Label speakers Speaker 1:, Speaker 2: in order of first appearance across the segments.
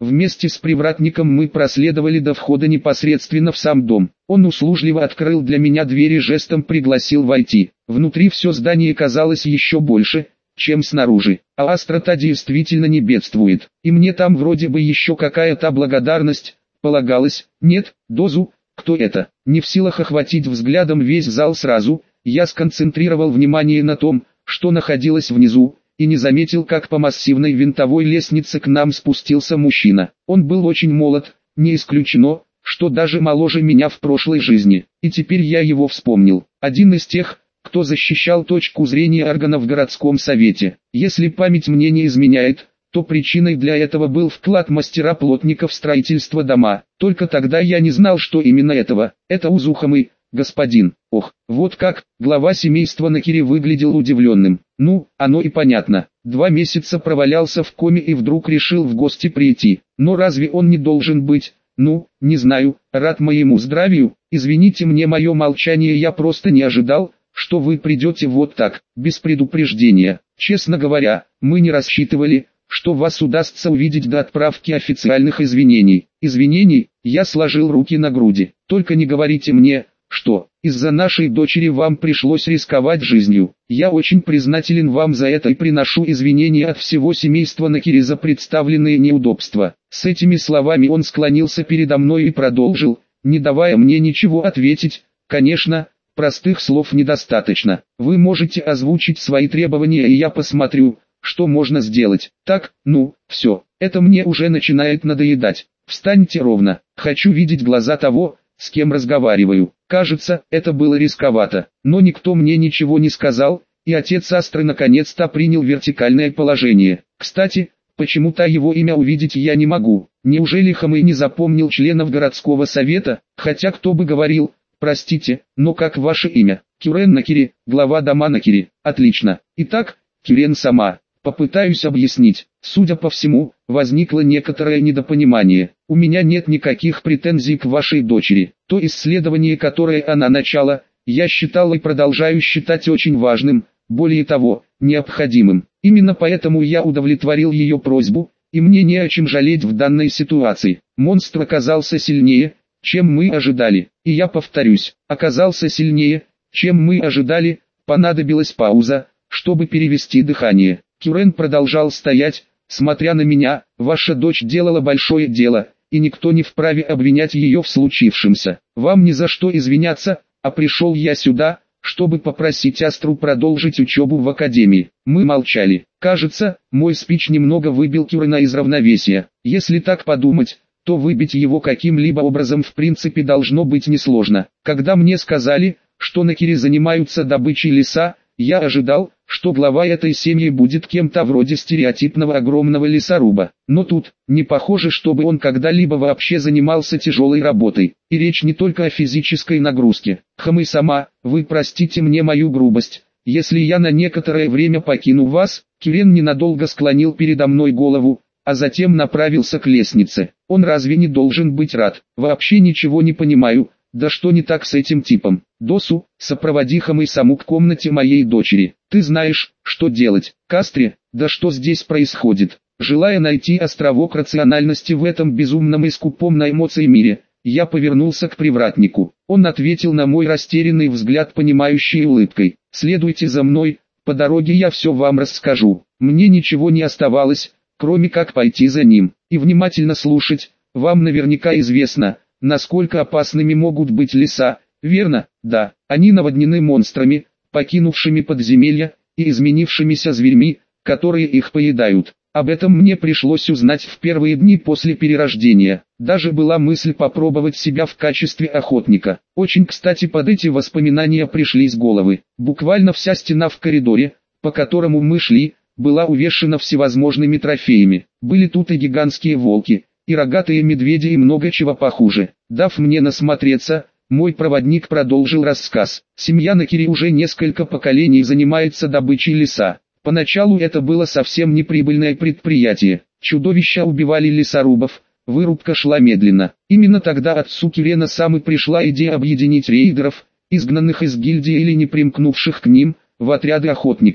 Speaker 1: Вместе с привратником мы проследовали до входа непосредственно в сам дом. Он услужливо открыл для меня дверь и жестом пригласил войти. Внутри все здание казалось еще больше, чем снаружи. А острота действительно не бедствует. И мне там вроде бы еще какая-то благодарность полагалась. Нет, дозу, кто это? Не в силах охватить взглядом весь зал сразу, я сконцентрировал внимание на том, что находилось внизу, и не заметил, как по массивной винтовой лестнице к нам спустился мужчина. Он был очень молод, не исключено, что даже моложе меня в прошлой жизни, и теперь я его вспомнил. Один из тех, кто защищал точку зрения органов в городском совете. Если память мне не изменяет, то причиной для этого был вклад мастера-плотника в строительство дома. Только тогда я не знал, что именно этого. Это Узухамый, господин. Ох, вот как, глава семейства Накири выглядел удивленным. Ну, оно и понятно. 2 месяца провалялся в коме и вдруг решил в гости прийти. Но разве он не должен быть, ну, не знаю, рад моему здравию? Извините мне мое молчание, я просто не ожидал, что вы придете вот так, без предупреждения. Честно говоря, мы не рассчитывали, что вас удастся увидеть до отправки официальных извинений. Извинений? Я сложил руки на груди. Только не говорите мне, что из-за нашей дочери вам пришлось рисковать жизнью. Я очень признателен вам за это и приношу извинения от всего семейства Накири за представленные неудобства. С этими словами он склонился передо мной и продолжил, не давая мне ничего ответить. Конечно, простых слов недостаточно. Вы можете озвучить свои требования, и я посмотрю, что можно сделать. Так, ну, все, это мне уже начинает надоедать. Встаньте ровно, хочу видеть глаза того, с кем разговариваю. Кажется, это было рисковато, но никто мне ничего не сказал, и отец Астры наконец-то принял вертикальное положение. Кстати, почему-то его имя увидеть я не могу. Неужели Хамэй не запомнил членов городского совета, хотя кто бы говорил. Простите, но как ваше имя? Кюрен Накири, глава дома Накири. Отлично. Итак, Кюрен сама. Попытаюсь объяснить. Судя по всему, возникло некоторое недопонимание. У меня нет никаких претензий к вашей дочери. То исследование, которое она начала, я считал и продолжаю считать очень важным, более того, необходимым. Именно поэтому я удовлетворил ее просьбу, и мне не о чем жалеть в данной ситуации. Монстр оказался сильнее, чем мы ожидали. И я повторюсь, оказался сильнее, чем мы ожидали. Понадобилась пауза, чтобы перевести дыхание. Кюрен продолжал стоять, смотря на меня. Ваша дочь делала большое дело, и никто не вправе обвинять ее в случившемся. Вам ни за что извиняться, а пришел я сюда, чтобы попросить Астру продолжить учебу в академии. Мы молчали. Кажется, мой спич немного выбил Кюрена из равновесия. Если так подумать, то выбить его каким-либо образом в принципе должно быть несложно. Когда мне сказали, что Накири занимаются добычей леса, я ожидал, что глава этой семьи будет кем-то вроде стереотипного огромного лесоруба. Но тут, не похоже, чтобы он когда-либо вообще занимался тяжелой работой. И речь не только о физической нагрузке. Хамэй сама, вы простите мне мою грубость. Если я на некоторое время покину вас, Кюрен ненадолго склонил передо мной голову, а затем направился к лестнице. Он разве не должен быть рад? Вообще ничего не понимаю. Да что не так с этим типом? Досу, сопроводи Хамэй саму к комнате моей дочери. Ты знаешь, что делать. Кастре, да что здесь происходит? Желая найти островок рациональности в этом безумном и скупом на эмоции мире, я повернулся к привратнику. Он ответил на мой растерянный взгляд понимающей улыбкой. Следуйте за мной, по дороге я все вам расскажу. Мне ничего не оставалось, кроме как пойти за ним и внимательно слушать. Вам наверняка известно, насколько опасными могут быть леса, верно? Да, они наводнены монстрами, покинувшими подземелья, и изменившимися зверьми, которые их поедают. Об этом мне пришлось узнать в первые дни после перерождения. Даже была мысль попробовать себя в качестве охотника. Очень кстати под эти воспоминания пришлись головы. Буквально вся стена в коридоре, по которому мы шли, была увешана всевозможными трофеями. Были тут и гигантские волки, и рогатые медведи и много чего похуже. Дав мне насмотреться, мой проводник продолжил рассказ. Семья Накири уже несколько поколений занимается добычей леса. Поначалу это было совсем неприбыльное предприятие. Чудовища убивали лесорубов, вырубка шла медленно. Именно тогда отцу Кюрена сам и пришла идея объединить рейдеров, изгнанных из гильдии или не примкнувших к ним, в отряды охотников.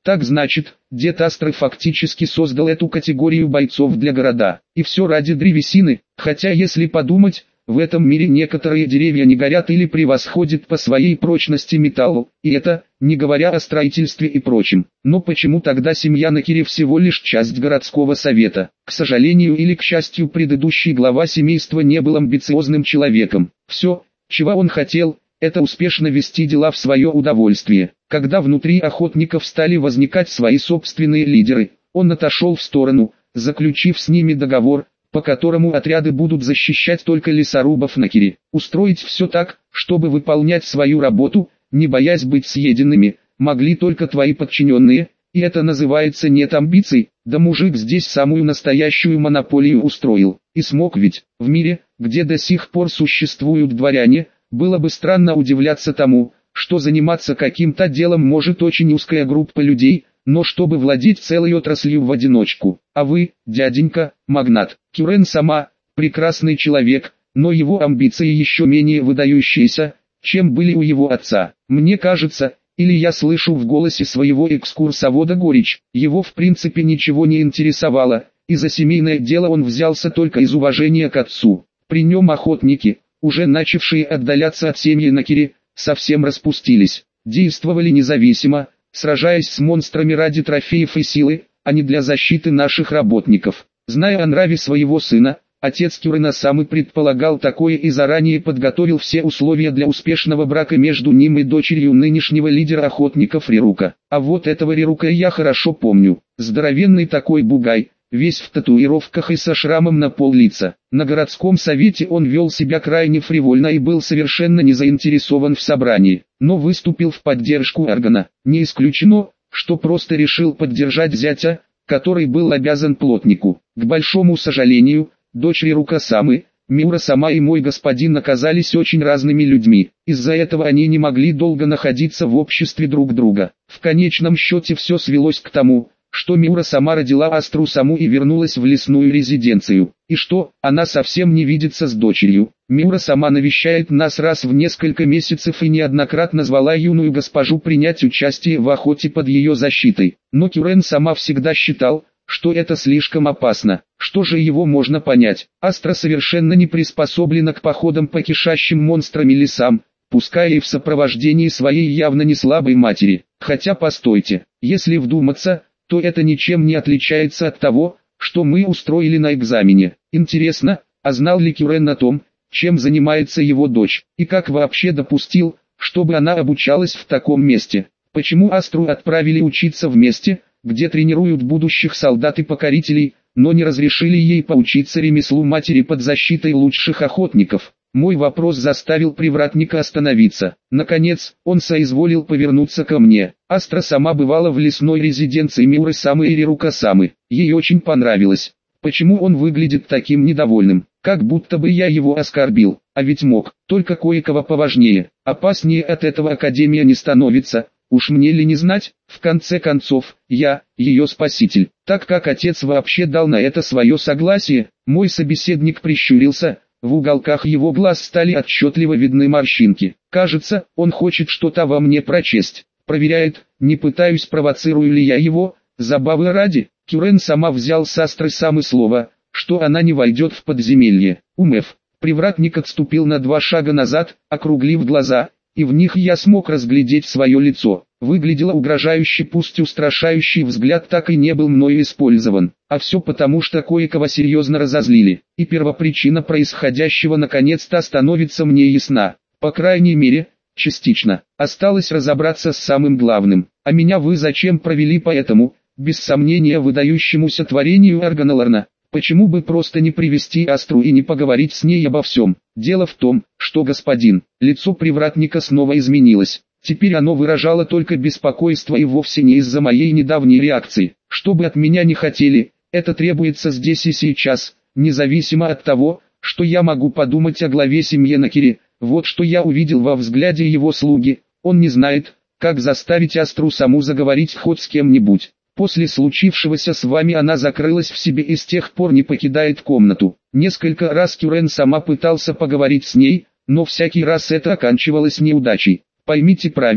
Speaker 1: Так значит, дед Астры фактически создал эту категорию бойцов для города. И все ради древесины, хотя если подумать, в этом мире некоторые деревья не горят или превосходят по своей прочности металлу, и это, не говоря о строительстве и прочем. Но почему тогда семья Накири всего лишь часть городского совета? К сожалению или к счастью, предыдущий глава семейства не был амбициозным человеком. Все, чего он хотел, это успешно вести дела в свое удовольствие. Когда внутри охотников стали возникать свои собственные лидеры, он отошел в сторону, заключив с ними договор, по которому отряды будут защищать только лесорубов Накири. Устроить все так, чтобы выполнять свою работу, не боясь быть съеденными, могли только твои подчиненные, и это называется нет амбиций, да мужик здесь самую настоящую монополию устроил. И смог ведь, в мире, где до сих пор существуют дворяне, было бы странно удивляться тому, что заниматься каким-то делом может очень узкая группа людей, но чтобы владеть целой отраслью в одиночку. А вы, дяденька, магнат. Кюрен сама, прекрасный человек, но его амбиции еще менее выдающиеся, чем были у его отца. Мне кажется, или я слышу в голосе своего экскурсовода горечь, его в принципе ничего не интересовало, и за семейное дело он взялся только из уважения к отцу. При нем охотники, уже начавшие отдаляться от семьи Накири, совсем распустились, действовали независимо, сражаясь с монстрами ради трофеев и силы, а не для защиты наших работников. Зная о нраве своего сына, отец Кюрена сам и предполагал такое и заранее подготовил все условия для успешного брака между ним и дочерью нынешнего лидера охотников Рирука. А вот этого Рирука я хорошо помню. Здоровенный такой бугай, весь в татуировках и со шрамом на пол лица. На городском совете он вел себя крайне фривольно и был совершенно не заинтересован в собрании, но выступил в поддержку Аргана. Не исключено, что просто решил поддержать зятя, который был обязан плотнику. К большому сожалению, дочь Рирука Самы, Миура сама и мой господин оказались очень разными людьми. Из-за этого они не могли долго находиться в обществе друг друга. В конечном счете все свелось к тому, что Миура сама родила Астру Саму и вернулась в лесную резиденцию. И что, она совсем не видится с дочерью. Миура сама навещает нас раз в несколько месяцев и неоднократно звала юную госпожу принять участие в охоте под ее защитой. Но Кюрен сама всегда считал, что это слишком опасно. Что же его можно понять? Астра совершенно не приспособлена к походам по кишащим монстрами лесам, пускай и в сопровождении своей явно не слабой матери. Хотя постойте, если вдуматься, то это ничем не отличается от того, что мы устроили на экзамене. Интересно, а знал ли Кюрен о том, чем занимается его дочь, и как вообще допустил, чтобы она обучалась в таком месте? Почему Астру отправили учиться в месте, где тренируют будущих солдат и покорителей, но не разрешили ей поучиться ремеслу матери под защитой лучших охотников? Мой вопрос заставил привратника остановиться. Наконец, он соизволил повернуться ко мне. Астра сама бывала в лесной резиденции Миуры Самы и Рирука Самы. Ей очень понравилось. Почему он выглядит таким недовольным? Как будто бы я его оскорбил. А ведь мог, только кое-кого поважнее. Опаснее от этого Академия не становится. Уж мне ли не знать, в конце концов, я, ее спаситель. Так как отец вообще дал на это свое согласие, мой собеседник прищурился. В уголках его глаз стали отчетливо видны морщинки. Кажется, он хочет что-то во мне прочесть. Проверяет, не пытаюсь, провоцирую ли я его, забавы ради. Кюрен сама взял с Астры Самы слово, что она не войдет в подземелье. Умев, привратник отступил на 2 шага назад, округлив глаза, и в них я смог разглядеть свое лицо. Выглядело угрожающе, пусть устрашающий взгляд так и не был мною использован. А все потому, что кое-кого серьезно разозлили. И первопричина происходящего наконец-то становится мне ясна. По крайней мере, частично. Осталось разобраться с самым главным. А меня вы зачем провели по этому, без сомнения выдающемуся творению Аргана Лорна? Почему бы просто не привести Астру и не поговорить с ней обо всем? Дело в том, что господин, лицо привратника снова изменилось. Теперь оно выражало только беспокойство и вовсе не из-за моей недавней реакции. Что бы от меня не хотели, это требуется здесь и сейчас, независимо от того, что я могу подумать о главе семьи Накири. Вот что я увидел во взгляде его слуги. Он не знает, как заставить Астру Саму заговорить хоть с кем-нибудь. После случившегося с вами она закрылась в себе и с тех пор не покидает комнату. Несколько раз Кюрен сама пытался поговорить с ней, но всякий раз это оканчивалось неудачей. Поймите правильно,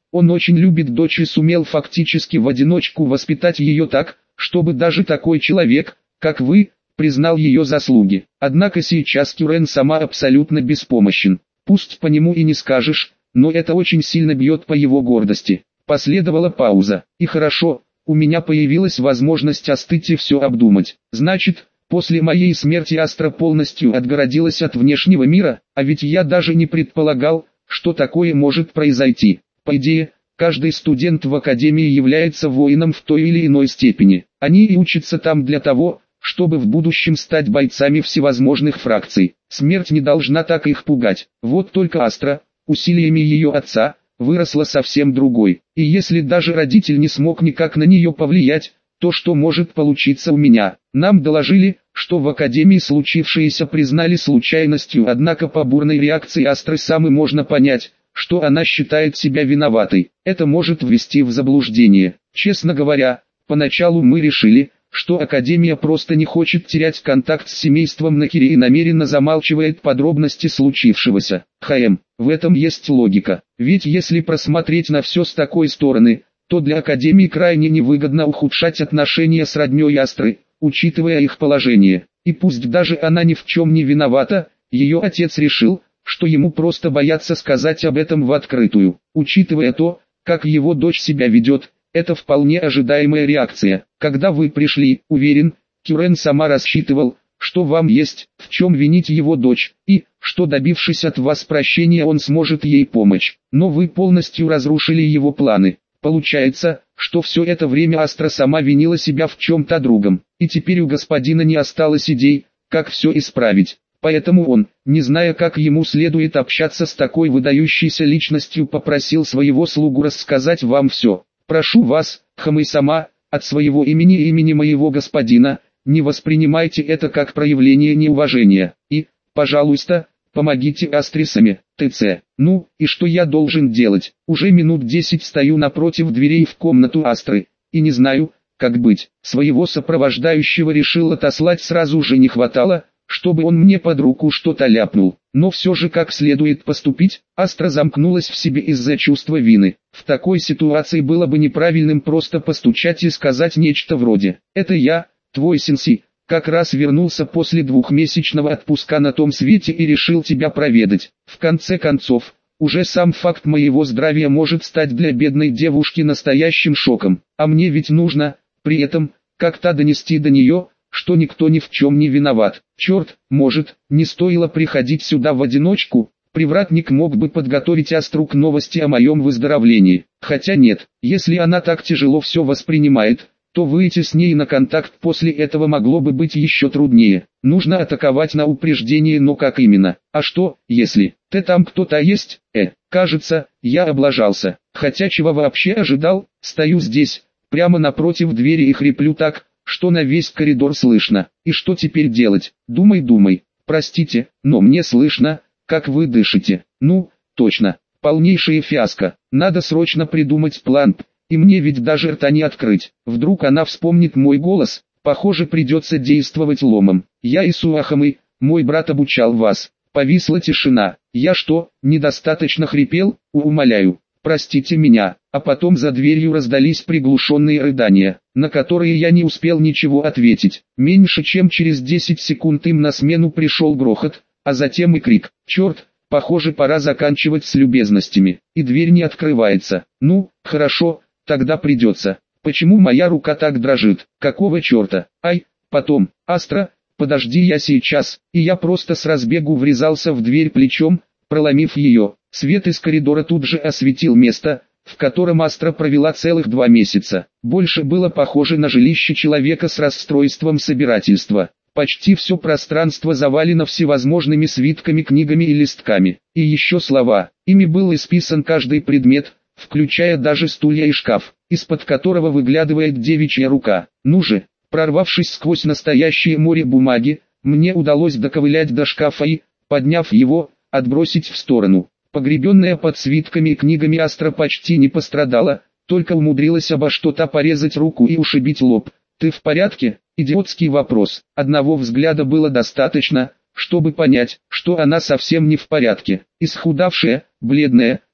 Speaker 1: Он очень любит дочь и сумел фактически в одиночку воспитать ее так, чтобы даже такой человек, как вы, признал ее заслуги. Однако сейчас Кюрен сама абсолютно беспомощен. Пусть по нему и не скажешь, но это очень сильно бьет по его гордости. Последовала пауза. И хорошо, у меня появилась возможность остыть и все обдумать. Значит, после моей смерти Астра полностью отгородилась от внешнего мира, а ведь я даже не предполагал, что такое может произойти. По идее, каждый студент в академии является воином в той или иной степени. Они и учатся там для того, чтобы в будущем стать бойцами всевозможных фракций. Смерть не должна так их пугать. Вот только Астра, усилиями ее отца, выросла совсем другой. И если даже родитель не смог никак на нее повлиять, то что может получиться у меня? Нам доложили, что в академии случившееся признали случайностью, однако по бурной реакции Астры самой можно понять, что она считает себя виноватой. Это может ввести в заблуждение. Честно говоря, поначалу мы решили, что Академия просто не хочет терять контакт с семейством Накири и намеренно замалчивает подробности случившегося. В этом есть логика. Ведь если просмотреть на все с такой стороны, то для Академии крайне невыгодно ухудшать отношения с роднёй Астры, учитывая их положение. И пусть даже она ни в чем не виновата, ее отец решил, что ему просто боятся сказать об этом в открытую. Учитывая то, как его дочь себя ведет, это вполне ожидаемая реакция. Когда вы пришли, уверен, Кюрен сама рассчитывал, что вам есть в чем винить его дочь, и, что добившись от вас прощения он сможет ей помочь. Но вы полностью разрушили его планы. Получается, что все это время Астра сама винила себя в чем-то другом, и теперь у господина не осталось идей, как все исправить. Поэтому он, не зная, как ему следует общаться с такой выдающейся личностью, попросил своего слугу рассказать вам все. Прошу вас, Хамэй-сама, от своего имени и имени моего господина, не воспринимайте это как проявление неуважения. И, пожалуйста, помогите Астре сами, ТЦ. Ну, и что я должен делать? Уже минут 10 стою напротив дверей в комнату Астры, и не знаю, как быть. Своего сопровождающего решил отослать сразу же не хватало, чтобы он мне под руку что-то ляпнул. Но все же как следует поступить, Астра замкнулась в себе из-за чувства вины. В такой ситуации было бы неправильным просто постучать и сказать нечто вроде: «Это я, твой сенси, как раз вернулся после двухмесячного отпуска на том свете и решил тебя проведать». В конце концов, уже сам факт моего здравия может стать для бедной девушки настоящим шоком. А мне ведь нужно, при этом, как-то донести до нее, что никто ни в чем не виноват. Черт, может, не стоило приходить сюда в одиночку? Привратник мог бы подготовить Астру к новости о моем выздоровлении. Хотя нет, если она так тяжело все воспринимает, то выйти с ней на контакт после этого могло бы быть еще труднее. Нужно атаковать на упреждение, но как именно? А что, если там кто-то есть? Кажется, я облажался. Хотя чего вообще ожидал? Стою здесь, прямо напротив двери и хриплю так, что на весь коридор слышно. И что теперь делать? Думай. Простите, но мне слышно, как вы дышите. Ну, точно, полнейшая фиаско. Надо срочно придумать план. И мне ведь даже рта не открыть. Вдруг она вспомнит мой голос. Похоже, придется действовать ломом. Я Исуахамы, мой брат обучал вас. Повисла тишина. Я что, недостаточно хрипел? Умоляю, простите меня. А потом за дверью раздались приглушенные рыдания, на которые я не успел ничего ответить. Меньше чем через 10 секунд им на смену пришел грохот, а затем и крик: «Черт, похоже, пора заканчивать с любезностями». И дверь не открывается. Ну, хорошо, тогда придется. Почему моя рука так дрожит? Какого черта? Потом, Астра, подожди, я сейчас. И я просто с разбегу врезался в дверь плечом, проломив ее. Свет из коридора тут же осветил место, в котором Астра провела целых 2 месяца. Больше было похоже на жилище человека с расстройством собирательства. Почти все пространство завалено всевозможными свитками, книгами и листками. И еще слова. Ими был исписан каждый предмет, включая даже стулья и шкаф, из-под которого выглядывает девичья рука. Ну же, прорвавшись сквозь настоящее море бумаги, мне удалось доковылять до шкафа и, подняв его, отбросить в сторону. Погребенная под свитками и книгами Астра почти не пострадала, только умудрилась обо что-то порезать руку и ушибить лоб. «Ты в порядке?» Идиотский вопрос. Одного взгляда было достаточно, чтобы понять, что она совсем не в порядке. Исхудавшая, бледная,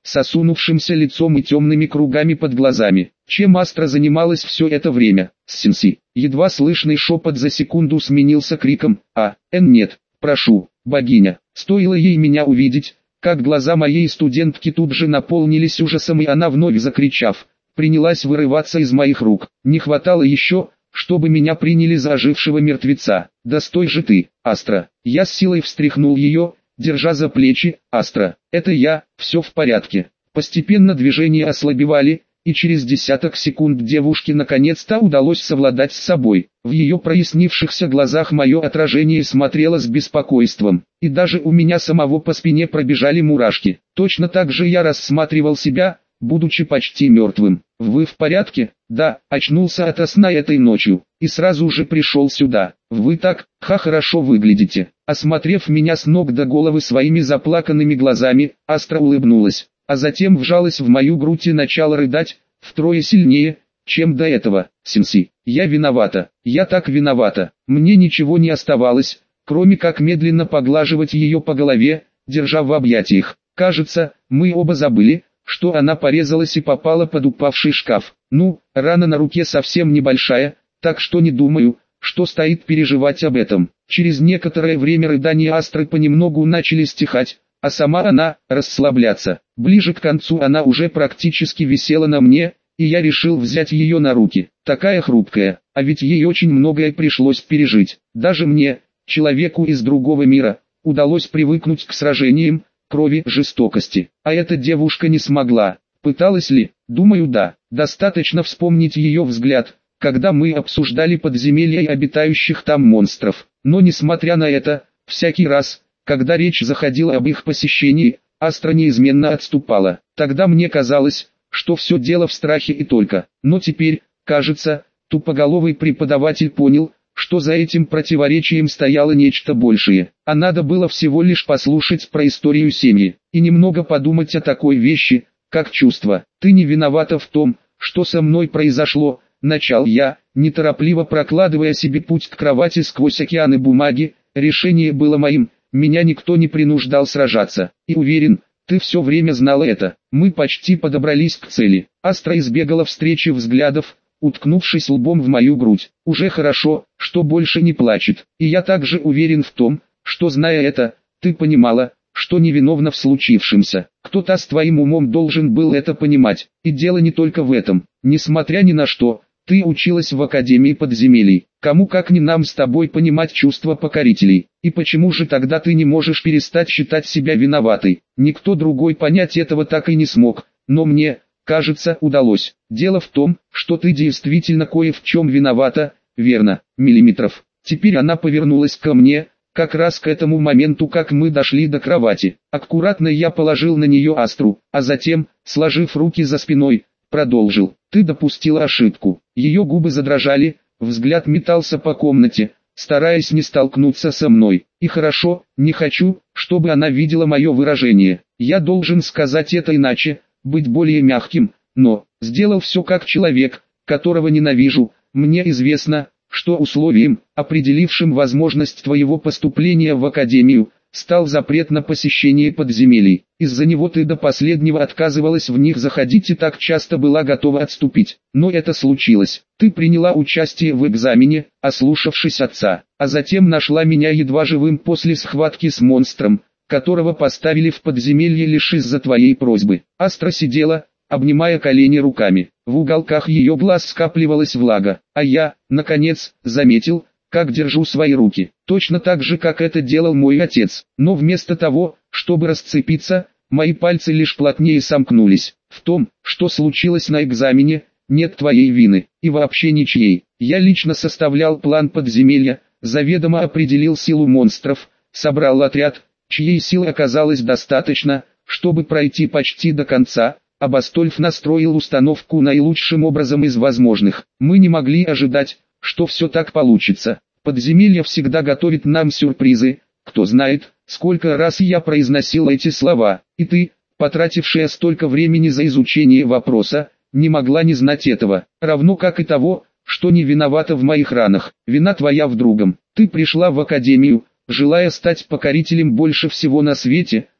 Speaker 1: с осунувшимся лицом и темными кругами под глазами. Чем Астра занималась все это время? Синси. Едва слышный шепот за секунду сменился криком: нет, прошу, богиня. Стоило ей меня увидеть, как глаза моей студентки тут же наполнились ужасом, и она, вновь закричав, принялась вырываться из моих рук. Не хватало еще, чтобы меня приняли за ожившего мертвеца. Да стой же ты, Астра. Я с силой встряхнул ее, держа за плечи. Астра, это я, все в порядке. Постепенно движения ослабевали, и через десяток секунд девушке наконец-то удалось совладать с собой. В ее прояснившихся глазах мое отражение смотрело с беспокойством, и даже у меня самого по спине пробежали мурашки. Точно так же я рассматривал себя, будучи почти мертвым. Вы в порядке? Да, очнулся ото сна этой ночью, и сразу же пришел сюда. Вы так, хорошо выглядите. Осмотрев меня с ног до головы своими заплаканными глазами, Астра улыбнулась, а затем вжалась в мою грудь и начала рыдать, втрое сильнее, чем до этого. Синси, я виновата, я так виновата. Мне ничего не оставалось, кроме как медленно поглаживать ее по голове, держа в объятиях. Кажется, мы оба забыли, что она порезалась и попала под упавший шкаф. Рана на руке совсем небольшая, так что не думаю, что стоит переживать об этом. Через некоторое время рыдания Астры понемногу начали стихать, а сама она расслабляться. Ближе к концу она уже практически висела на мне, и я решил взять ее на руки. Такая хрупкая, а ведь ей очень многое пришлось пережить. Даже мне, человеку из другого мира, удалось привыкнуть к сражениям, крови, жестокости. А эта девушка не смогла. Пыталась ли? Думаю, да. Достаточно вспомнить ее взгляд, когда мы обсуждали подземелья и обитающих там монстров. Но несмотря на это, всякий раз, когда речь заходила об их посещении, Астра неизменно отступала. Тогда мне казалось, что все дело в страхе и только. Но теперь, кажется, тупоголовый преподаватель понял, что за этим противоречием стояло нечто большее. А надо было всего лишь послушать про историю семьи, и немного подумать о такой вещи, как чувство. «Ты не виновата в том, что со мной произошло», — начал я, неторопливо прокладывая себе путь к кровати сквозь океаны бумаги. Решение было моим, меня никто не принуждал сражаться, и уверен, ты все время знала это. Мы почти подобрались к цели. Астра избегала встречи взглядов, уткнувшись лбом в мою грудь. Уже хорошо, что больше не плачет. И я также уверен в том, что, зная это, ты понимала, что невиновна в случившемся. Кто-то с твоим умом должен был это понимать. И дело не только в этом. Несмотря ни на что, ты училась в Академии подземелий. Кому как не нам с тобой понимать чувства покорителей. И почему же тогда ты не можешь перестать считать себя виноватой? Никто другой понять этого так и не смог, но мне, кажется, удалось. Дело в том, что ты действительно кое в чем виновата, верно, Миллиметров. Теперь она повернулась ко мне, как раз к этому моменту, как мы дошли до кровати. Аккуратно я положил на нее Астру, а затем, сложив руки за спиной, продолжил. Ты допустила ошибку. Ее губы задрожали, взгляд метался по комнате, стараясь не столкнуться со мной. И хорошо, не хочу, чтобы она видела мое выражение. Я должен сказать это иначе, быть более мягким, но, сделал все как человек, которого ненавижу. Мне известно, что условием, определившим возможность твоего поступления в Академию, стал запрет на посещение подземелий. Из-за него ты до последнего отказывалась в них заходить и так часто была готова отступить. Но это случилось. Ты приняла участие в экзамене, ослушавшись отца, а затем нашла меня едва живым после схватки с монстром, которого поставили в подземелье лишь из-за твоей просьбы. Астра сидела, обнимая колени руками. В уголках ее глаз скапливалась влага, а я, наконец, заметил, как держу свои руки, точно так же, как это делал мой отец. Но вместо того, чтобы расцепиться, мои пальцы лишь плотнее сомкнулись. В том, что случилось на экзамене, нет твоей вины, и вообще ничьей. Я лично составлял план подземелья, заведомо определил силу монстров, собрал отряд, чьей силы оказалось достаточно, чтобы пройти почти до конца, а Бастольф настроил установку наилучшим образом из возможных. Мы не могли ожидать, что все так получится. Подземелье всегда готовит нам сюрпризы. Кто знает, сколько раз я произносил эти слова, и ты, потратившая столько времени за изучение вопроса, не могла не знать этого, равно как и того, что не виновата в моих ранах. Вина твоя в другом. Ты пришла в Академию, желая стать покорителем больше всего на свете,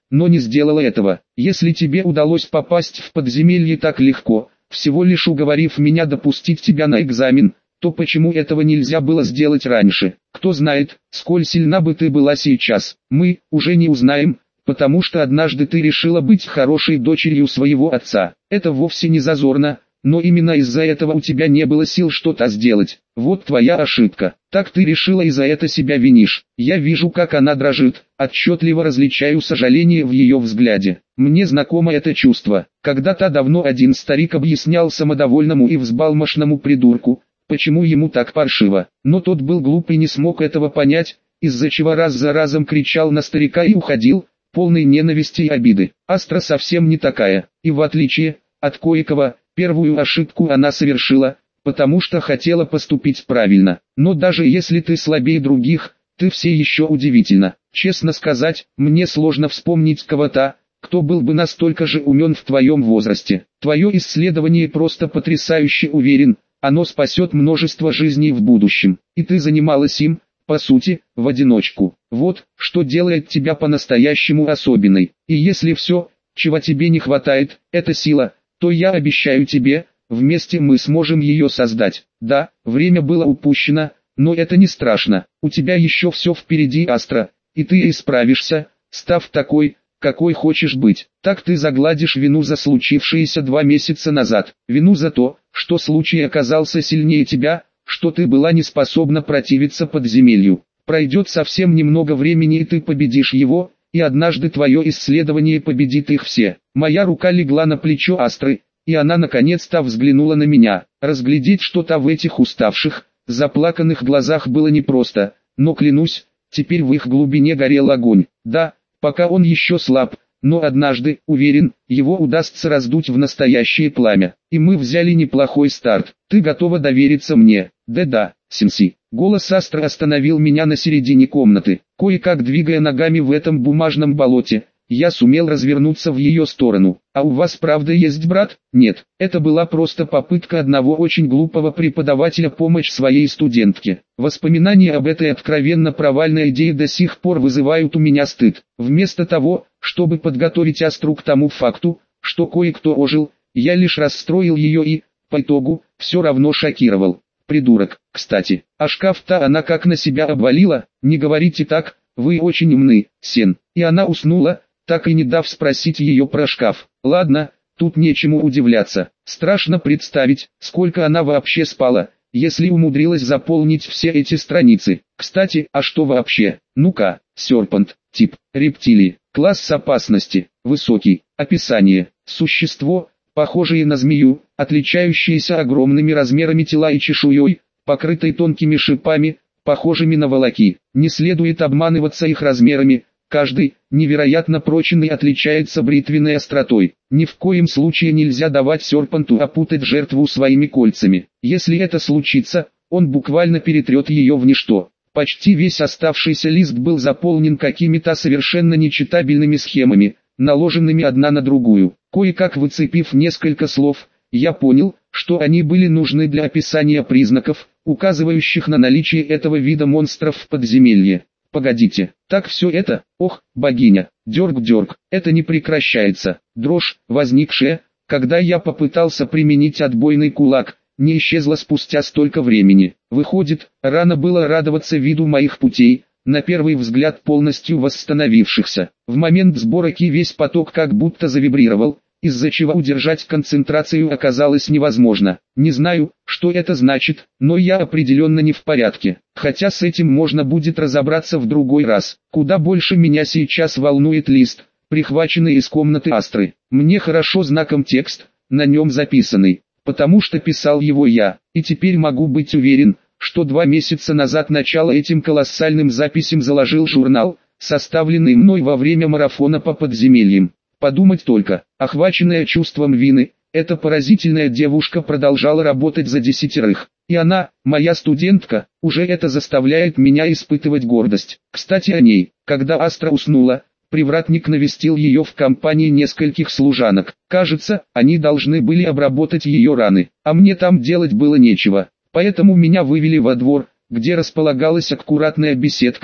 Speaker 1: но не сделала этого. Если тебе удалось попасть в подземелье так легко, всего лишь уговорив меня допустить тебя на экзамен, то почему этого нельзя было сделать раньше? Кто знает, сколь сильна бы ты была сейчас. Мы уже не узнаем, потому что однажды ты решила быть хорошей дочерью своего отца. Это вовсе не зазорно, но именно из-за этого у тебя не было сил что-то сделать. Вот твоя ошибка. Так ты решила и за это себя винишь. Я вижу, как она дрожит, отчетливо различаю сожаление в ее взгляде. Мне знакомо это чувство. Когда-то давно один старик объяснял самодовольному и взбалмошному придурку, почему ему так паршиво. Но тот был глуп и не смог этого понять, из-за чего раз за разом кричал на старика и уходил, полный ненависти и обиды. Астра совсем не такая, и в отличие от кое-кого, первую ошибку она совершила, потому что хотела поступить правильно. Но даже если ты слабее других, ты все еще удивительна. Честно сказать, мне сложно вспомнить кого-то, кто был бы настолько же умен в твоем возрасте. Твое исследование просто потрясающе, уверен, оно спасет множество жизней в будущем. И ты занималась им, по сути, в одиночку. Вот, что делает тебя по-настоящему особенной. И если все, чего тебе не хватает, это сила, то я обещаю тебе, вместе мы сможем ее создать. Да, время было упущено, но это не страшно. У тебя еще все впереди, Астра, и ты исправишься, став такой, какой хочешь быть. Так ты загладишь вину за случившееся 2 месяца назад. Вину за то, что случай оказался сильнее тебя, что ты была не способна противиться подземелью. Пройдет совсем немного времени и ты победишь его, и однажды твое исследование победит их все. Моя рука легла на плечо Астры, и она наконец-то взглянула на меня. Разглядеть что-то в этих уставших, заплаканных глазах было непросто, но клянусь, теперь в их глубине горел огонь. Да, пока он еще слаб, но однажды, уверен, его удастся раздуть в настоящее пламя. И мы взяли неплохой старт. Ты готова довериться мне? Да-да, Синси. Голос Астры остановил меня на середине комнаты. Кое-как двигая ногами в этом бумажном болоте, я сумел развернуться в ее сторону. А у вас правда есть брат? Нет, это была просто попытка одного очень глупого преподавателя помочь своей студентке. Воспоминания об этой откровенно провальной идее до сих пор вызывают у меня стыд. Вместо того, чтобы подготовить Астру к тому факту, что кое-кто ожил, я лишь расстроил ее и, по итогу, все равно шокировал. Придурок, кстати, а шкаф-то она как на себя обвалила, не говорите так, вы очень умны, Сен. И она уснула, так и не дав спросить ее про шкаф. Ладно, тут нечему удивляться. Страшно представить, сколько она вообще спала, если умудрилась заполнить все эти страницы. Кстати, а что вообще? Ну-ка, серпант, тип, рептилии, класс опасности, высокий, описание, существо, похожие на змею, отличающиеся огромными размерами тела и чешуей, покрытой тонкими шипами, похожими на волоки. Не следует обманываться их размерами, каждый, невероятно прочный, отличается бритвенной остротой. Ни в коем случае нельзя давать серпанту опутать жертву своими кольцами. Если это случится, он буквально перетрет ее в ничто. Почти весь оставшийся лист был заполнен какими-то совершенно нечитабельными схемами, наложенными одна на другую. Кое-как выцепив несколько слов, я понял, что они были нужны для описания признаков, указывающих на наличие этого вида монстров в подземелье. Погодите, так все это, ох, богиня, дерг-дерг, это не прекращается. Дрожь, возникшая, когда я попытался применить отбойный кулак, не исчезла спустя столько времени. Выходит, рано было радоваться виду моих путей, на первый взгляд полностью восстановившихся. В момент сбора ки весь поток как будто завибрировал, из-за чего удержать концентрацию оказалось невозможно. Не знаю, что это значит, но я определенно не в порядке. Хотя с этим можно будет разобраться в другой раз. Куда больше меня сейчас волнует лист, прихваченный из комнаты Астры. Мне хорошо знаком текст, на нем записанный, потому что писал его я, и теперь могу быть уверен, что 2 месяца назад начало этим колоссальным записям заложил журнал, составленный мной во время марафона по подземельям. Подумать только, охваченная чувством вины, эта поразительная девушка продолжала работать за 10. И она, моя студентка, уже это заставляет меня испытывать гордость. Кстати о ней, когда Астра уснула, привратник навестил ее в компании нескольких служанок. Кажется, они должны были обработать ее раны, а мне там делать было нечего. Поэтому меня вывели во двор, где располагалась аккуратная беседка,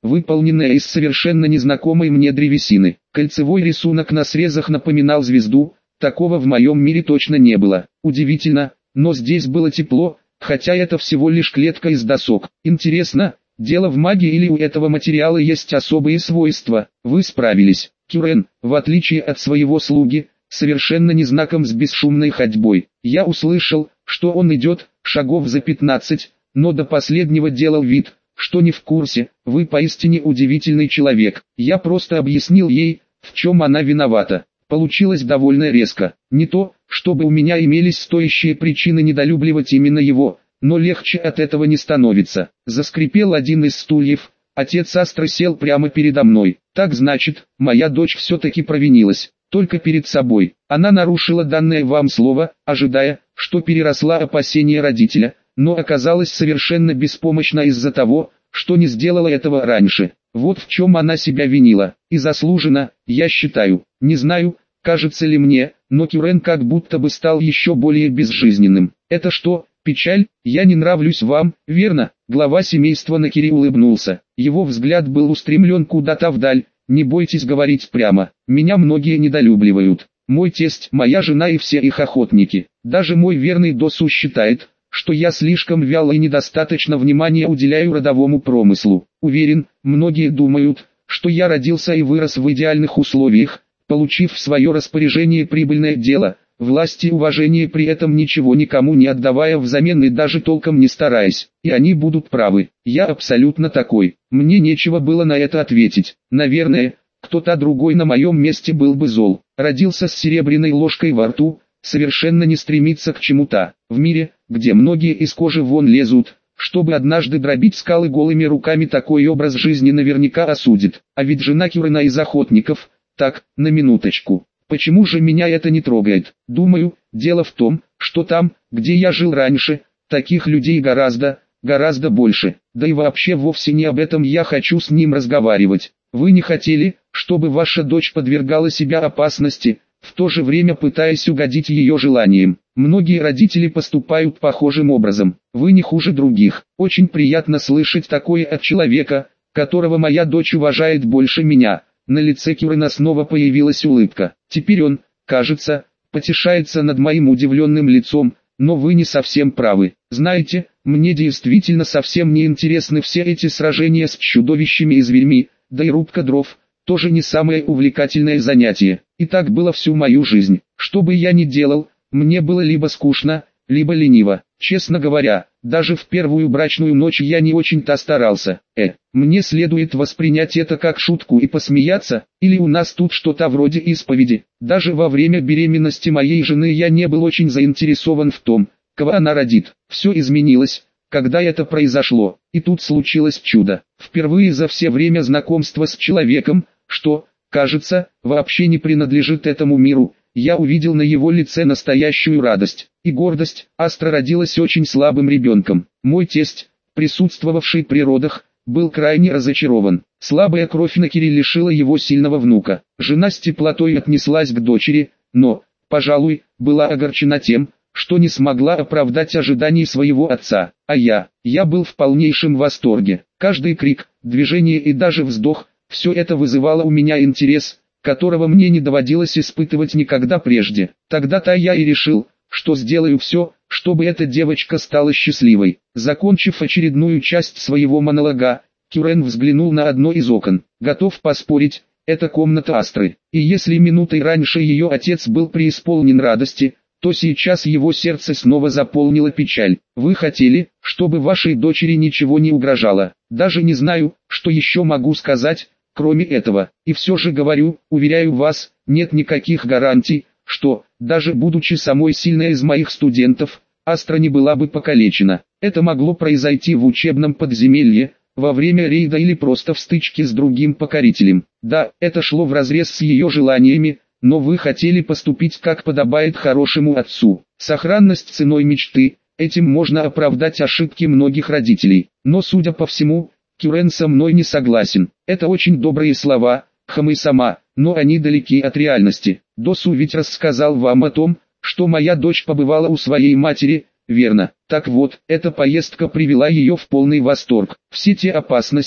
Speaker 1: выполненная из совершенно незнакомой мне древесины. Кольцевой рисунок на срезах напоминал звезду, такого в моем мире точно не было. Удивительно, но здесь было тепло, хотя это всего лишь клетка из досок. Интересно, дело в магии или у этого материала есть особые свойства? Вы справились. Кюрен, в отличие от своего слуги, совершенно не знаком с бесшумной ходьбой. Я услышал, что он идет, шагов за 15, но до последнего делал вид, что не в курсе. Вы поистине удивительный человек. Я просто объяснил ей, в чем она виновата. Получилось довольно резко. Не то, чтобы у меня имелись стоящие причины недолюбливать именно его, но легче от этого не становится. Заскрипел один из стульев, отец Астры сел прямо передо мной. Так значит, моя дочь все-таки провинилась, только перед собой. Она нарушила данное вам слово, ожидая, что переросла опасения родителя, но оказалась совершенно беспомощна из-за того, что не сделала этого раньше. Вот в чем она себя винила, и заслуженно, я считаю. Не знаю, кажется ли мне, но Кюрен как будто бы стал еще более безжизненным. Это что, печаль? Я не нравлюсь вам, верно? Глава семейства Накири улыбнулся. Его взгляд был устремлен куда-то вдаль. Не бойтесь говорить прямо. Меня многие недолюбливают. Мой тесть, моя жена и все их охотники. Даже мой верный Досу считает, что я слишком вяло и недостаточно внимания уделяю родовому промыслу. Уверен, многие думают, что я родился и вырос в идеальных условиях, получив в свое распоряжение прибыльное дело, власть и уважение, при этом ничего никому не отдавая взамен и даже толком не стараясь. И они будут правы. Я абсолютно такой. Мне нечего было на это ответить. Наверное, кто-то другой на моем месте был бы зол. Родился с серебряной ложкой во рту, совершенно не стремится к чему-то. В мире, где многие из кожи вон лезут, чтобы однажды дробить скалы голыми руками, такой образ жизни наверняка осудит. А ведь жена Кюрена из охотников. Так, на минуточку. Почему же меня это не трогает? Думаю, дело в том, что там, где я жил раньше, таких людей гораздо больше. Да и вообще вовсе не об этом я хочу с ним разговаривать. Вы не хотели, чтобы ваша дочь подвергала себя опасности, в то же время пытаясь угодить ее желаниям. Многие родители поступают похожим образом. Вы не хуже других. Очень приятно слышать такое от человека, которого моя дочь уважает больше меня. На лице Кюрена снова появилась улыбка. Теперь он, кажется, потешается над моим удивленным лицом, но вы не совсем правы. Знаете, мне действительно совсем не интересны все эти сражения с чудовищами и зверьми, да и рубка дров, тоже не самое увлекательное занятие. И так было всю мою жизнь. Что бы я ни делал, мне было либо скучно, либо лениво. Честно говоря, даже в первую брачную ночь я не очень-то старался. Мне следует воспринять это как шутку и посмеяться, или у нас тут что-то вроде исповеди. Даже во время беременности моей жены я не был очень заинтересован в том, кого она родит. Все изменилось, когда это произошло, и тут случилось чудо. Впервые за все время знакомства с человеком, что, кажется, вообще не принадлежит этому миру, я увидел на его лице настоящую радость и гордость. Астра родилась очень слабым ребенком. Мой тесть, присутствовавший при родах, был крайне разочарован. Слабая кровь Накири лишила его сильного внука. Жена с теплотой отнеслась к дочери, но, пожалуй, была огорчена тем, что не смогла оправдать ожиданий своего отца. А я был в полнейшем восторге. Каждый крик, движение и даже вздох, все это вызывало у меня интерес, которого мне не доводилось испытывать никогда прежде. Тогда-то я и решил, что сделаю все, чтобы эта девочка стала счастливой. Закончив очередную часть своего монолога, Кюрен взглянул на одно из окон. Готов поспорить, это комната Астры. И если минутой раньше ее отец был преисполнен радости, то сейчас его сердце снова заполнила печаль. Вы хотели, чтобы вашей дочери ничего не угрожало. Даже не знаю, что еще могу сказать, кроме этого. И все же говорю, уверяю вас, нет никаких гарантий, что, даже будучи самой сильной из моих студентов, Астра не была бы покалечена. Это могло произойти в учебном подземелье, во время рейда или просто в стычке с другим покорителем. Да, это шло вразрез с ее желаниями, но вы хотели поступить как подобает хорошему отцу. Сохранность ценой мечты, этим можно оправдать ошибки многих родителей. Но судя по всему, Кюрен со мной не согласен. Это очень добрые слова, Хамы-сама, но они далеки от реальности. Досу ведь рассказал вам о том, что моя дочь побывала у своей матери, верно? Так вот, эта поездка привела ее в полный восторг. Все те опасности,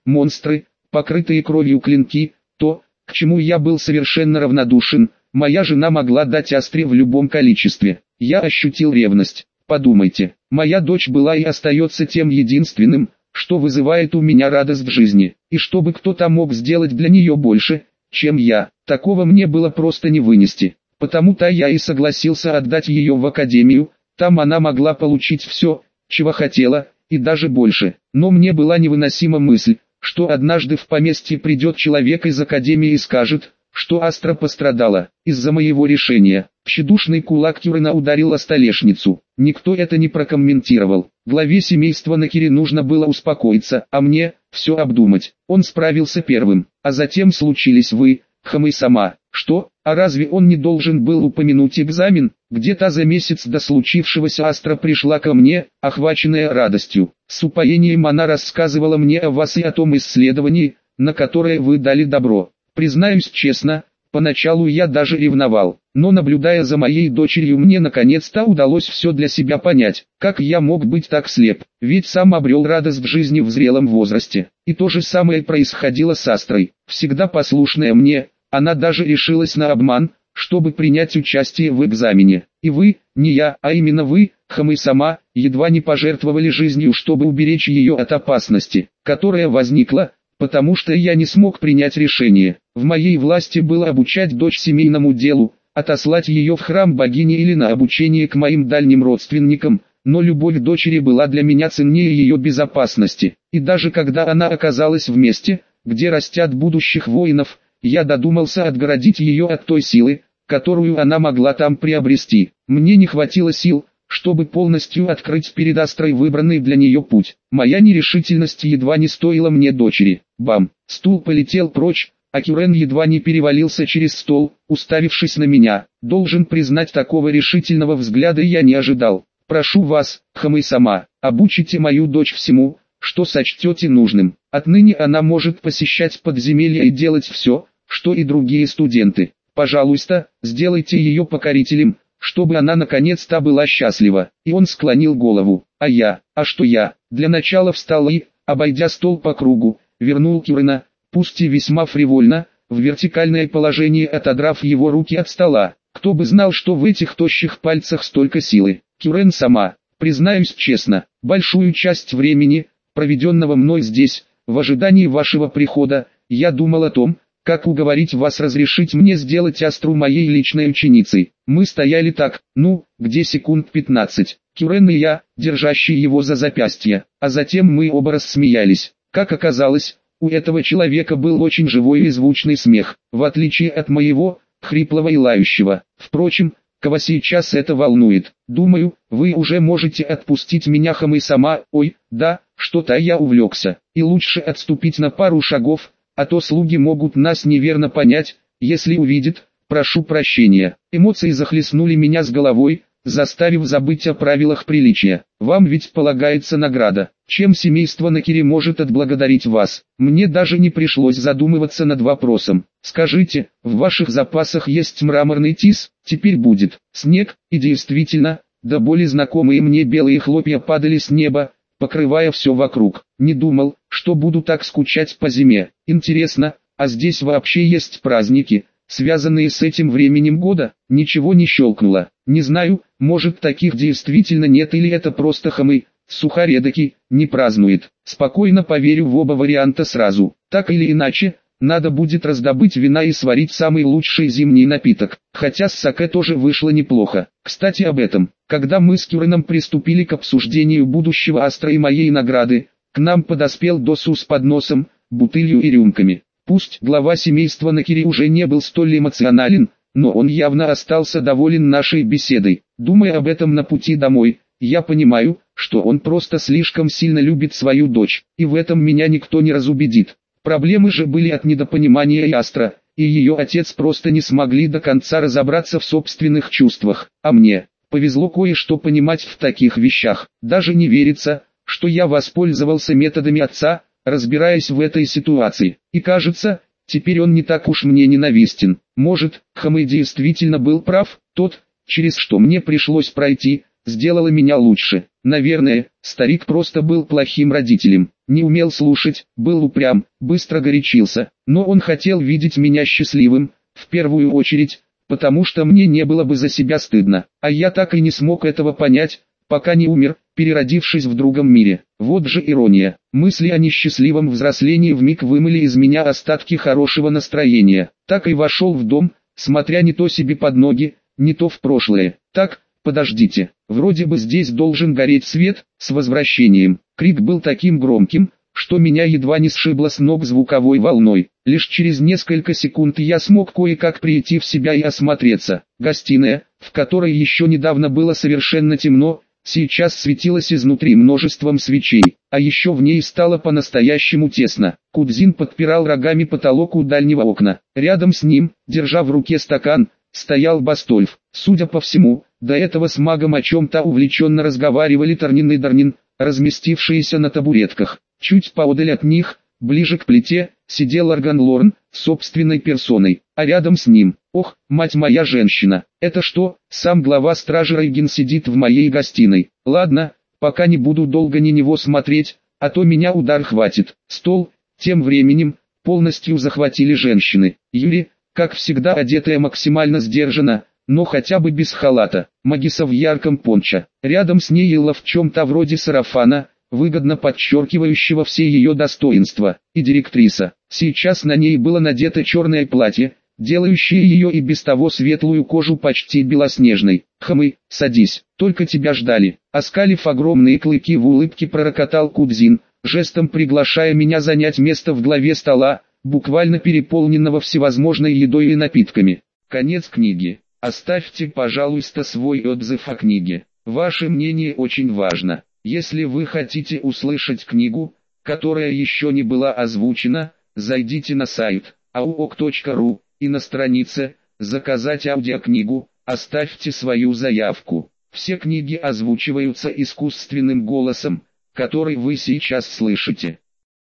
Speaker 1: монстры, покрытые кровью клинки, то, к чему я был совершенно равнодушен, моя жена могла дать Астре в любом количестве. Я ощутил ревность. Подумайте, моя дочь была и остается тем единственным, что вызывает у меня радость в жизни, и чтобы кто-то мог сделать для нее больше, чем я, такого мне было просто не вынести. Потому-то я и согласился отдать ее в академию, там она могла получить все, чего хотела, и даже больше. Но мне была невыносима мысль, что однажды в поместье придет человек из академии и скажет, что Астра пострадала из-за моего решения. Тщедушный кулак Кюрена ударил о столешницу. Никто это не прокомментировал. Главе семейства Накири нужно было успокоиться, а мне – все обдумать. Он справился первым, а затем случились вы, Хами-сама. Что? А разве он не должен был упомянуть экзамен? Где-то за месяц до случившегося Астра пришла ко мне, охваченная радостью. С упоением она рассказывала мне о вас и о том исследовании, на которое вы дали добро. Признаюсь честно, поначалу я даже ревновал, но наблюдая за моей дочерью мне наконец-то удалось все для себя понять, как я мог быть так слеп, ведь сам обрел радость в жизни в зрелом возрасте. И то же самое происходило с Астрой, всегда послушная мне, она даже решилась на обман, чтобы принять участие в экзамене. И вы, не я, а именно вы, Хами-сама, едва не пожертвовали жизнью, чтобы уберечь ее от опасности, которая возникла, потому что я не смог принять решение. В моей власти было обучать дочь семейному делу, отослать ее в храм богини или на обучение к моим дальним родственникам, но любовь дочери была для меня ценнее ее безопасности. И даже когда она оказалась в месте, где растят будущих воинов, я додумался отгородить ее от той силы, которую она могла там приобрести. Мне не хватило сил, чтобы полностью открыть перед Астрой выбранный для нее путь. Моя нерешительность едва не стоила мне дочери. Бам! Стул полетел прочь, а Кюрен едва не перевалился через стол, уставившись на меня. Должен признать, такого решительного взгляда я не ожидал. Прошу вас, Хами-сама, обучите мою дочь всему, что сочтете нужным. Отныне она может посещать подземелья и делать все, что и другие студенты. Пожалуйста, сделайте ее покорителем, чтобы она наконец-то была счастлива. И он склонил голову. А что я? Для начала встал и, обойдя стол по кругу, вернул Кюрена, пусть и весьма фривольно, в вертикальное положение, отодрав его руки от стола. Кто бы знал, что в этих тощих пальцах столько силы. Кюрен-сама, признаюсь честно, большую часть времени, проведенного мной здесь, в ожидании вашего прихода, я думал о том, как уговорить вас разрешить мне сделать Астру моей личной ученицей. Мы стояли так, где секунд 15, Кюрен и я, держащие его за запястье, а затем мы оба рассмеялись. Как оказалось, у этого человека был очень живой и звучный смех, в отличие от моего, хриплого и лающего. Впрочем, кого сейчас это волнует? Думаю, вы уже можете отпустить меня, Хами-сама. Ой, да, что-то я увлекся, и лучше отступить на пару шагов, а то слуги могут нас неверно понять, если увидят. Прошу прощения. Эмоции захлестнули меня с головой, заставив забыть о правилах приличия. Вам ведь полагается награда. Чем семейство Накири может отблагодарить вас? Мне даже не пришлось задумываться над вопросом. Скажите, в ваших запасах есть мраморный тис? Теперь будет снег, и действительно, до боли знакомые мне белые хлопья падали с неба, покрывая все вокруг. Не думал, что буду так скучать по зиме. Интересно, а здесь вообще есть праздники, связанные с этим временем года? Ничего не щелкнуло. Не знаю, может, таких действительно нет, или это просто Хами, сухарь эдакий, не празднует. Спокойно поверю в оба варианта сразу. Так или иначе, надо будет раздобыть вина и сварить самый лучший зимний напиток. Хотя с саке тоже вышло неплохо. Кстати, об этом. Когда мы с Кюреном приступили к обсуждению будущего Астры и моей награды, к нам подоспел Досу с подносом, бутылью и рюмками. Пусть глава семейства Накири уже не был столь эмоционален, но он явно остался доволен нашей беседой. Думая об этом на пути домой, я понимаю, что он просто слишком сильно любит свою дочь, и в этом меня никто не разубедит. Проблемы же были от недопонимания, и Астра, и ее отец просто не смогли до конца разобраться в собственных чувствах. А мне повезло кое-что понимать в таких вещах. Даже не верится, что я воспользовался методами отца, разбираясь в этой ситуации. И кажется, теперь он не так уж мне ненавистен. Может, Хами действительно был прав, тот, через что мне пришлось пройти, сделало меня лучше. Наверное, старик просто был плохим родителем. не умел слушать, был упрям, быстро горячился, но он хотел видеть меня счастливым, в первую очередь, потому что мне не было бы за себя стыдно, а я так и не смог этого понять, пока не умер, переродившись в другом мире. Вот же ирония. Мысли о несчастливом взрослении вмиг вымыли из меня остатки хорошего настроения. Так и вошел в дом, смотря не то себе под ноги, не то в прошлое. Так, подождите, вроде бы здесь должен гореть свет, с возвращением. Крик был таким громким, что меня едва не сшибло с ног звуковой волной. Лишь через несколько секунд я смог кое-как прийти в себя и осмотреться. Гостиная, в которой еще недавно было совершенно темно, сейчас светилась изнутри множеством свечей, а еще в ней стало по-настоящему тесно. Кудзин подпирал рогами потолок у дальнего окна. Рядом с ним, держа в руке стакан, стоял Бастольф. Судя по всему, до этого с магом о чем-то увлеченно разговаривали Торнин и Дарнин, разместившиеся на табуретках. Чуть поодаль от них, ближе к плите, сидел Арганлорн, собственной персоной, а рядом с ним, ох, мать моя женщина, это что, сам глава стражи Рейген сидит в моей гостиной. Ладно, пока не буду долго на него смотреть, а то меня удар хватит. Стол, тем временем, полностью захватили женщины. Юри, как всегда одетая максимально сдержанно, но хотя бы без халата, Магиса в ярком пончо. Рядом с ней Илла в чем-то вроде сарафана, выгодно подчеркивающего все ее достоинства, и директриса. Сейчас на ней было надето черное платье, делающее ее и без того светлую кожу почти белоснежной. «Хмы, садись, только тебя ждали». Оскалив огромные клыки в улыбке, пророкотал Кудзин, жестом приглашая меня занять место в главе стола, буквально переполненного всевозможной едой и напитками. Конец книги. Оставьте, пожалуйста, свой отзыв о книге. Ваше мнение очень важно. Если вы хотите услышать книгу, которая еще не была озвучена, зайдите на сайт auok.ru и на странице «Заказать аудиокнигу» оставьте свою заявку. Все книги озвучиваются искусственным голосом, который вы сейчас слышите.